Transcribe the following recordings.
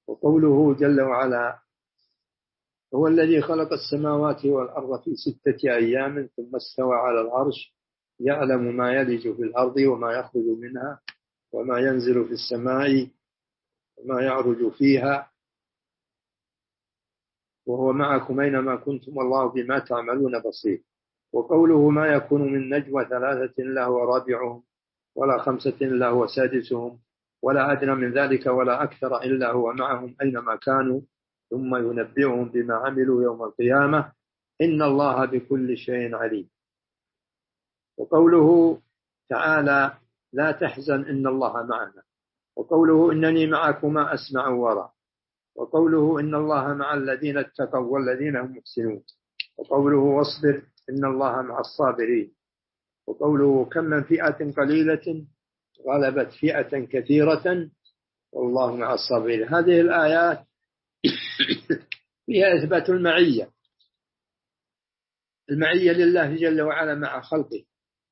وقوله جل وعلا: هو الذي خلق السماوات والأرض في 6 أيام ثم استوى على العرش يعلم ما يلج في الأرض وما يخرج منها وما ينزل في السماء وما يعرج فيها وهو معكم أينما كنتم والله بما تعملون بصير. وقوله: ما يكون من نجوى 3 إلا هو رابعهم ولا 5 إلا هو سادسهم ولا أدنى من ذلك ولا أكثر إلا هو معهم أينما كانوا ثم ينبئهم بما عملوا يوم القيامة إن الله بكل شيء عليم. وقوله تعالى: لا تحزن إن الله معنا. وقوله: إنني معكما أسمع وأرى. وقوله: إن الله مع الذين اتقوا والذين هم محسنون. وقوله: واصبر إن الله مع الصابرين. وقوله: كم من فئة قليلة غلبت فئة كثيرة والله مع الصابرين. هذه الآيات فيها إثبات المعية لله جل وعلا مع خلقه.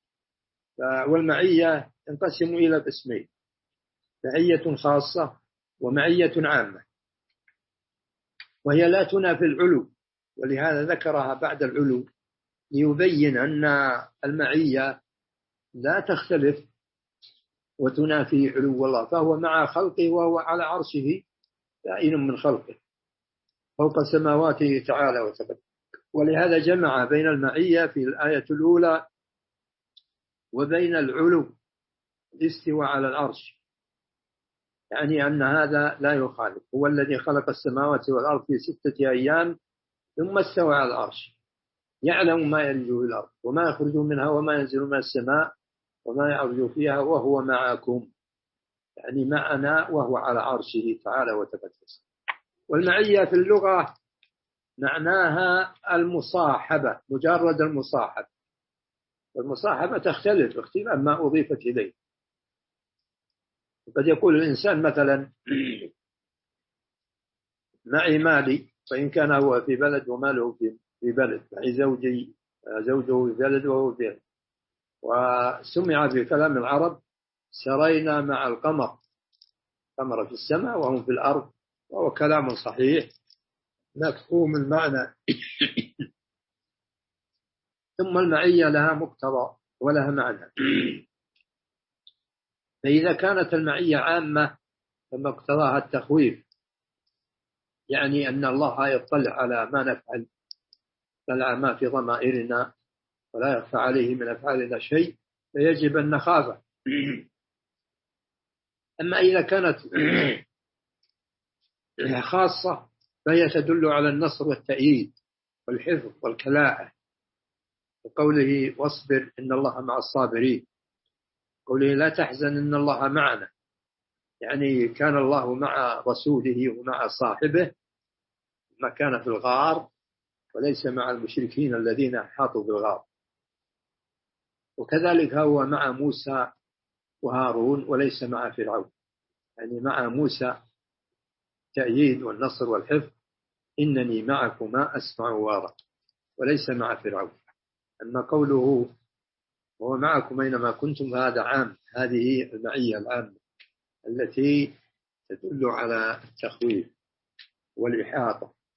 والمعية تنقسم إلى قسمين: معية خاصة ومعية عامة، وهي لا تنافي العلو، ولهذا ذكرها بعد العلو ليبين أن المعية لا تختلف وتنافي علو الله، فهو مع خلقه وهو على عرشه بائن من خلقه فوق سماواته تعالى وتقدس. ولهذا جمع بين المعية في الآية الأولى وبين العلو الاستواء على العرش، يعني أن هذا لا يخالف. هو الذي خلق السماوات والأرض في 6 أيام ثم استوى على العرش يعلم ما يلج في الأرض وما يخرج منها وما ينزل من السماء وما يعرج فيها وهو معكم، يعني معنا وهو على عرشه تعالى وتقدس. والمعية في اللغة معناها المصاحبة، مجرد المصاحبة، والمصاحبة تختلف اختلاف ما أضيفت إليه. قد يقول الإنسان مثلا: معي مالي، فإن كان هو في بلد وماله في بلد، معي زوجه في بلد وهو في بلد. وسمع في كلام العرب: سرينا مع القمر، قمر في السماء وهم في الأرض، وهو كلام صحيح مفهوم المعنى. ثم المعية لها مقتضى ولها معنى. فإذا كانت المعية عامة فمقتضاها التخويف، يعني أن الله يطلع على ما نفعل، يطلع ما في ضمائرنا ولا يخفى عليه من أفعالنا شيء، فيجب أن نخافه. أما إذا كانت خاصة فهي تدل على النصر والتأييد والحفظ والكلاءة، وقوله: واصبر إن الله مع الصابرين. قوله: لا تحزن إن الله معنا، يعني كان الله مع رسوله ومع صاحبه ما كان في الغار، وليس مع المشركين الذين حاطوا بالغار. وكذلك هو مع موسى وهارون وليس مع فرعون، يعني مع موسى تأييد والنصر والحفظ، إنني معكما أسمع وأرى، وليس مع فرعون. أما قوله: وهو معكم أينما كنتم، هذا عام، هذه المعية العامة التي تدل على التخويف والإحاطة